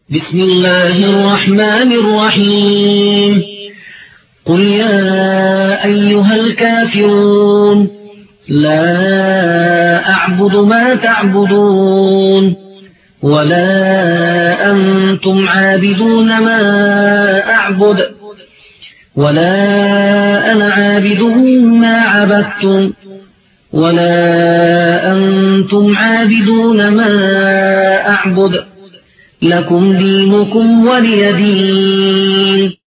بسم الله الرحمن الرحيم قل يا أيها الكافرون لا أعبد ما تعبدون ولا أنتم عابدون ما أعبد ولا أنا عابد ما عبدتم ولا أنتم عابدون ما أعبد لكم دينكم ولي دين.